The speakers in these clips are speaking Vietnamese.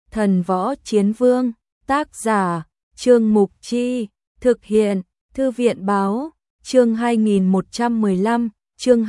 Thần võ chiến vương, tác giả, Trương Mục Chi, thực hiện, Thư viện báo, chương 2115, chương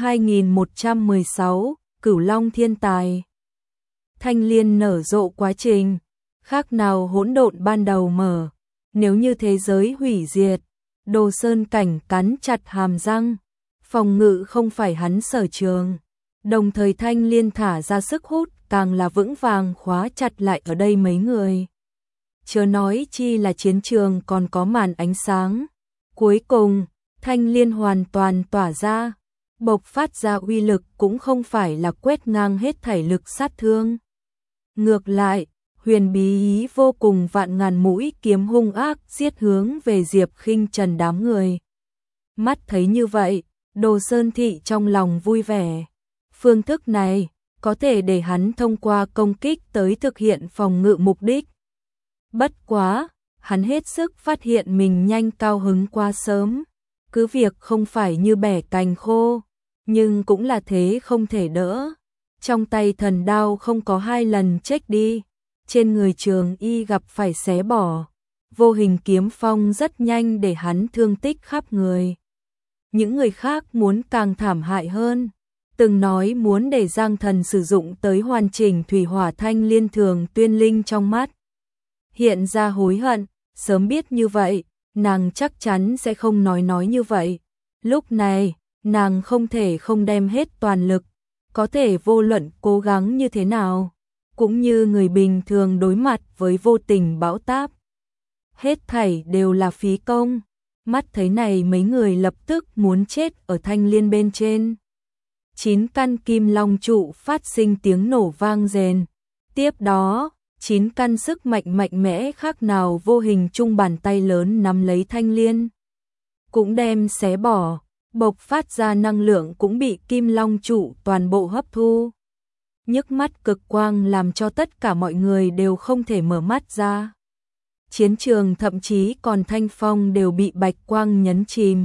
2116, Cửu Long thiên tài. Thanh liên nở rộ quá trình, khác nào hỗn độn ban đầu mở, nếu như thế giới hủy diệt, Đồ Sơn Cảnh cắn chặt hàm răng, phòng ngự không phải hắn sở trường, đồng thời thanh liên thả ra sức hút càng là vững vàng khóa chặt lại ở đây mấy người. Chớ nói chi là chiến trường còn có màn ánh sáng. Cuối cùng, thanh liên hoàn toàn tỏa ra, bộc phát ra uy lực cũng không phải là quét ngang hết thảy lực sát thương. Ngược lại, huyền bí ý vô cùng vạn ngàn mũi kiếm hung ác giết hướng về Diệp Khinh Trần đám người. Mắt thấy như vậy, Đồ Sơn Thị trong lòng vui vẻ. Phương thức này có thể để hắn thông qua công kích tới thực hiện phòng ngự mục đích. Bất quá, hắn hết sức phát hiện mình nhanh cao hứng quá sớm, cứ việc không phải như bẻ cành khô, nhưng cũng là thế không thể đỡ. Trong tay thần đao không có 2 lần chết đi, trên người Trường Y gặp phải xé bỏ, vô hình kiếm phong rất nhanh để hắn thương tích khắp người. Những người khác muốn càng thảm hại hơn, từng nói muốn để Giang Thần sử dụng tới hoàn chỉnh thủy hỏa thanh liên thường tuyên linh trong mắt. Hiện ra hối hận, sớm biết như vậy, nàng chắc chắn sẽ không nói như vậy. Lúc này, nàng không thể không đem hết toàn lực, có thể vô luận cố gắng như thế nào, cũng như người bình thường đối mặt với vô tình bão táp. Hết thảy đều là phí công, mắt thấy này mấy người lập tức muốn chết ở thanh liên bên trên. 9 căn kim long trụ phát sinh tiếng nổ vang rền, tiếp đó 9 căn sức mạnh mẽ khác nào vô hình chung bàn tay lớn nắm lấy thanh liên, cũng đem xé bỏ, bộc phát ra năng lượng cũng bị kim long trụ toàn bộ hấp thu. Nhức mắt cực quang làm cho tất cả mọi người đều không thể mở mắt ra. Chiến trường thậm chí còn thanh phong đều bị bạch quang nhấn chìm.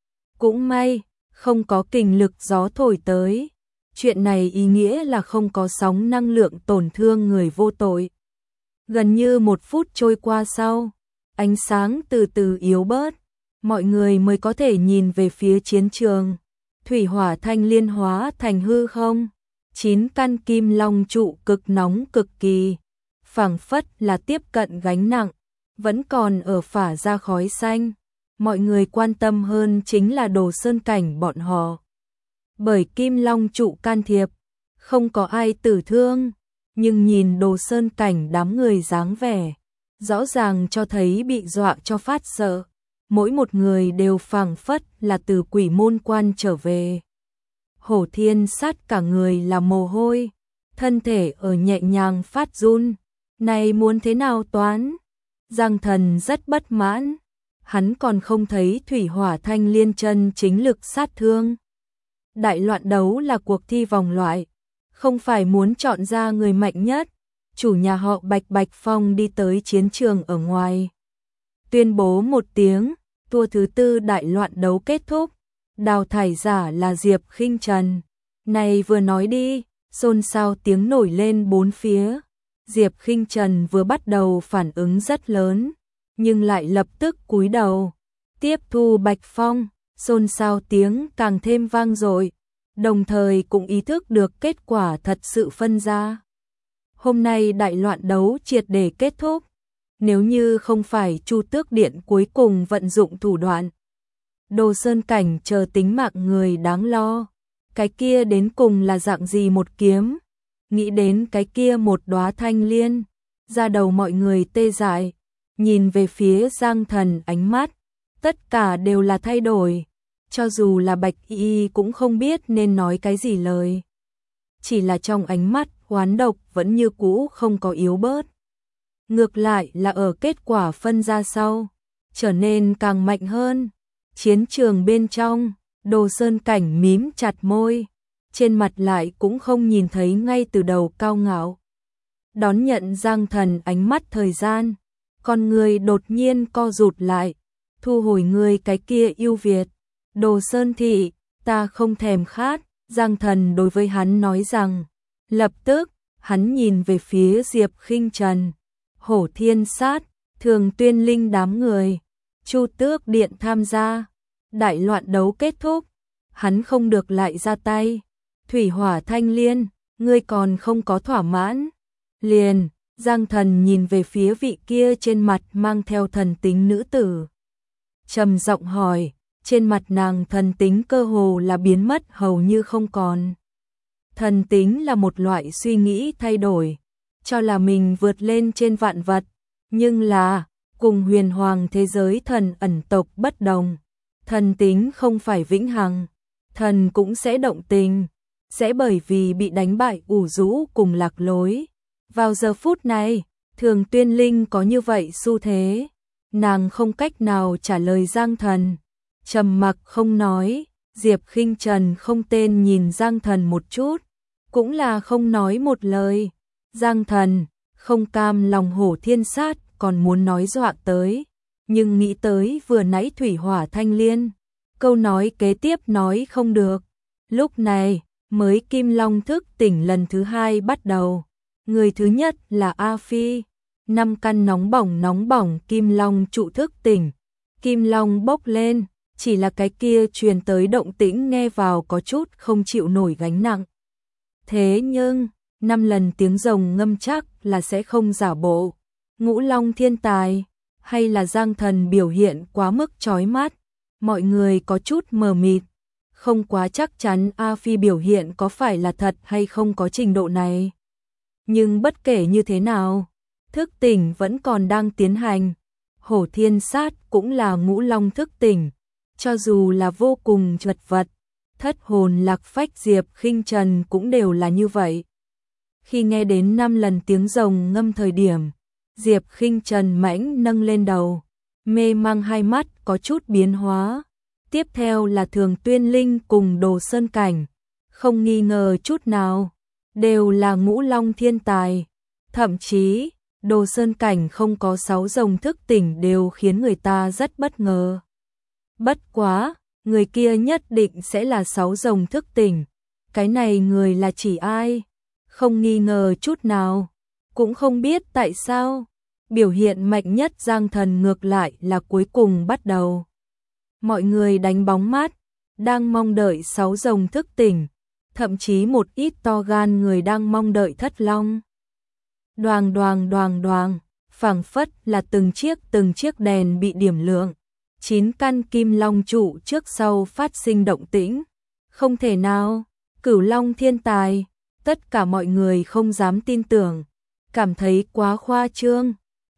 Cũng may, không có kình lực gió thổi tới. Chuyện này ý nghĩa là không có sóng năng lượng tổn thương người vô tội. Gần như 1 phút trôi qua sau, ánh sáng từ từ yếu bớt, mọi người mới có thể nhìn về phía chiến trường. Thủy hỏa thanh liên hóa thành hư không, 9 căn kim long trụ cực nóng cực kỳ, phảng phất là tiếp cận gánh nặng, vẫn còn ở phả ra khói xanh. Mọi người quan tâm hơn chính là Đồ Sơn Cảnh bọn họ. Bởi kim long trụ can thiệp, không có ai tử thương, nhưng nhìn Đồ Sơn Cảnh đám người dáng vẻ, rõ ràng cho thấy bị dọa cho phát sợ. Mỗi một người đều phảng phất là từ quỷ môn quan trở về. Hổ Thiên sát cả người là mồ hôi, thân thể ở nhẹ nhàng phát run. Này muốn thế nào toán? Giang Thần rất bất mãn. Hắn còn không thấy thủy hỏa thanh liên chân chính lực sát thương. Đại loạn đấu là cuộc thi vòng loại, không phải muốn chọn ra người mạnh nhất. Chủ nhà họ Bạch Phong đi tới chiến trường ở ngoài, tuyên bố một tiếng, tour thứ 4 đại loạn đấu kết thúc, đào thải giả là Diệp Khinh Trần. Này vừa nói đi, xôn xao tiếng nổi lên 4 phía. Diệp Khinh Trần vừa bắt đầu phản ứng rất lớn, nhưng lại lập tức cúi đầu, tiếp thu Bạch Phong, xôn xao tiếng càng thêm vang dội, đồng thời cũng ý thức được kết quả thật sự phân ra. Hôm nay đại loạn đấu triệt để kết thúc, nếu như không phải Chu Tước Điện cuối cùng vận dụng thủ đoạn, Đồ Sơn Cảnh chờ tính mạng người đáng lo, cái kia đến cùng là dạng gì một kiếm, nghĩ đến cái kia một đóa thanh liên, da đầu mọi người tê dại. Nhìn về phía Giang Thần ánh mắt, tất cả đều là thay đổi, cho dù là Bạch Y cũng không biết nên nói cái gì lời. Chỉ là trong ánh mắt oán độc vẫn như cũ không có yếu bớt. Ngược lại là ở kết quả phân ra sau, trở nên càng mạnh hơn. Chiến trường bên trong, Đồ Sơn Cảnh mím chặt môi, trên mặt lại cũng không nhìn thấy ngay từ đầu cao ngạo. Đón nhận Giang Thần ánh mắt thời gian, con người đột nhiên co rụt lại, thu hồi người cái kia yêu Việt. Đồ Sơn Thị, ta không thèm khát, Giang Thần đối với hắn nói rằng. Lập tức, hắn nhìn về phía Diệp Khinh Trần, Hổ Thiên Sát, Thường Tuyên Linh đám người, Chu Tước Điện tham gia. Đại loạn đấu kết thúc, hắn không được lại ra tay. Thủy Hỏa Thanh Liên, ngươi còn không có thỏa mãn. Liền, Giang Thần nhìn về phía vị kia trên mặt mang theo thần tính nữ tử. Trầm giọng hỏi, trên mặt nàng thần tính cơ hồ là biến mất hầu như không còn. Thần tính là một loại suy nghĩ thay đổi, cho là mình vượt lên trên vạn vật, nhưng là, cùng huyền hoàng thế giới thần ẩn tộc bất đồng. Thần tính không phải vĩnh hằng, thần cũng sẽ động tình, sẽ bởi vì bị đánh bại ủ rũ cùng lạc lối. Vào giờ phút này, Thường Tuyên Linh có như vậy xu thế, nàng không cách nào trả lời Giang Thần, trầm mặc không nói. Diệp Khinh Trần không tên nhìn Giang Thần một chút, cũng là không nói một lời. Giang Thần không cam lòng Hổ Thiên Sát còn muốn nói dọa tới, nhưng nghĩ tới vừa nãy Thủy Hỏa Thanh Liên, câu nói kế tiếp nói không được. Lúc này mới Kim Long thức tỉnh lần thứ hai bắt đầu. Người thứ nhất là A Phi, 5 căn nóng bỏng Kim Long trụ thức tỉnh. Kim Long bốc lên, chỉ là cái kia truyền tới động tĩnh nghe vào có chút không chịu nổi gánh nặng. Thế nhưng, 5 lần tiếng rồng ngâm chắc là sẽ không giả bộ. Ngũ Long thiên tài, hay là Giang Thần biểu hiện quá mức chói mắt, mọi người có chút mờ mịt, không quá chắc chắn A Phi biểu hiện có phải là thật hay không có trình độ này. Nhưng bất kể như thế nào, thức tỉnh vẫn còn đang tiến hành. Hổ Thiên Sát cũng là Ngũ Long thức tỉnh, cho dù là vô cùng chật vật, thất hồn lạc phách Diệp Khinh Trần cũng đều là như vậy. Khi nghe đến 5 lần tiếng rồng ngâm thời điểm, Diệp Khinh Trần mãnh nâng lên đầu, mê mang hai mắt có chút biến hóa. Tiếp theo là Thường Tuyên Linh cùng Đồ Sơn Cảnh, không nghi ngờ chút nào, đều là Ngũ Long thiên tài. Thậm chí, Đồ Sơn Cảnh không có 6 rồng thức tỉnh đều khiến người ta rất bất ngờ. Bất quá, người kia nhất định sẽ là 6 rồng thức tỉnh. Cái này người là chỉ ai? Không nghi ngờ chút nào. Cũng không biết tại sao, biểu hiện mạnh nhất Giang Thần ngược lại là cuối cùng bắt đầu. Mọi người đánh bóng mát, đang mong đợi 6 rồng thức tỉnh, thậm chí một ít to gan người đang mong đợi Thất Long. Đoàng, phảng phất là từng chiếc đèn bị điểm lượng. 9 căn Kim Long trụ trước sau phát sinh động tĩnh. Không thể nào, Cửu Long thiên tài, tất cả mọi người không dám tin tưởng, cảm thấy quá khoa trương.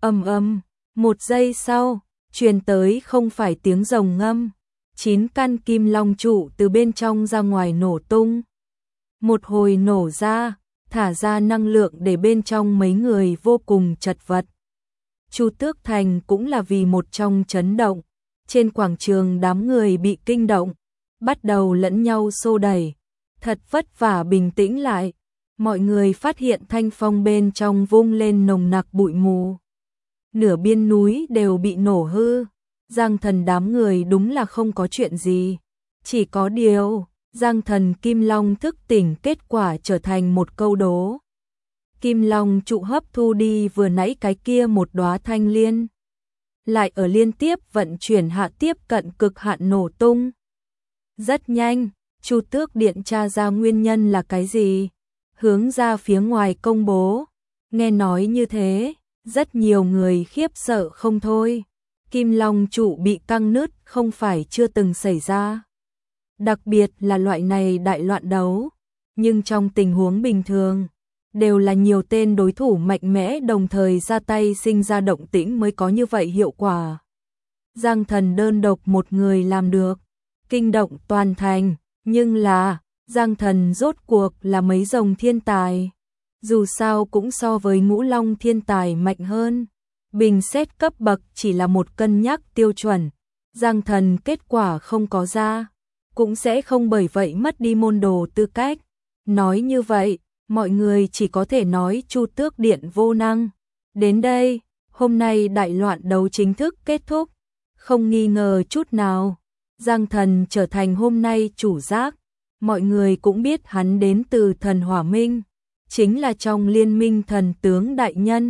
Một giây sau, truyền tới không phải tiếng rồng ngâm, 9 căn Kim Long trụ từ bên trong ra ngoài nổ tung. Một hồi nổ ra, thả ra năng lượng để bên trong mấy người vô cùng chật vật. Chu Tước Thành cũng là vì một trong chấn động, trên quảng trường đám người bị kinh động, bắt đầu lẫn nhau xô đẩy, thật vất vả bình tĩnh lại. Mọi người phát hiện thanh phong bên trong vung lên nồng nặc bụi mù. Nửa biên núi đều bị nổ hư. Giang Thần đám người đúng là không có chuyện gì. Chỉ có điều, Giang Thần Kim Long thức tỉnh kết quả trở thành một câu đố. Kim Long trụ hấp thu đi vừa nãy cái kia một đóa thanh liên, lại ở liên tiếp vận chuyển hạ tiếp cận cực hạn nổ tung. Rất nhanh, Chu Tước Điện tra ra nguyên nhân là cái gì, hướng ra phía ngoài công bố. Nghe nói như thế, rất nhiều người khiếp sợ không thôi. Kim Long trụ bị căng nứt không phải chưa từng xảy ra, đặc biệt là loại này đại loạn đấu, nhưng trong tình huống bình thường, đều là nhiều tên đối thủ mạnh mẽ đồng thời ra tay sinh ra động tĩnh mới có như vậy hiệu quả. Giang Thần đơn độc một người làm được, kinh động toàn thành, nhưng là, Giang Thần rốt cuộc là mấy rồng thiên tài, dù sao cũng so với Ngũ Long thiên tài mạnh hơn. Bình xét cấp bậc chỉ là một cân nhắc tiêu chuẩn, Giang Thần kết quả không có ra, cũng sẽ không bởi vậy mất đi môn đồ tư cách. Nói như vậy, mọi người chỉ có thể nói Chu Tước Điện vô năng. Đến đây, hôm nay đại loạn đấu chính thức kết thúc, không nghi ngờ chút nào. Giang Thần trở thành hôm nay chủ giác, mọi người cũng biết hắn đến từ thần Hỏa Minh, chính là trong liên minh thần tướng đại nhân,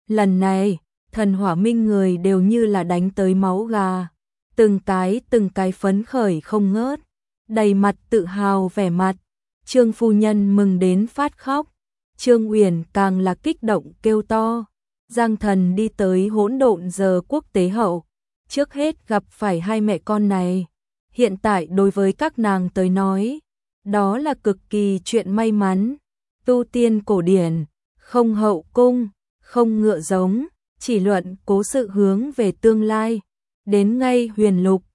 Lần này, thần hỏa minh người đều như là đánh tới máu gà, từng cái phấn khởi không ngớt, đầy mặt tự hào vẻ mặt. Trương phu nhân mừng đến phát khóc, Trương Uyển càng là kích động kêu to. Giang Thần đi tới Hỗn Độn giờ quốc tế hậu, trước hết gặp phải hai mẹ con này. Hiện tại đối với các nàng tới nói, đó là cực kỳ chuyện may mắn. Tu tiên cổ điển, không hậu cung, không ngựa giống, chỉ luận cố sự hướng về tương lai. Đến ngay huyền lục,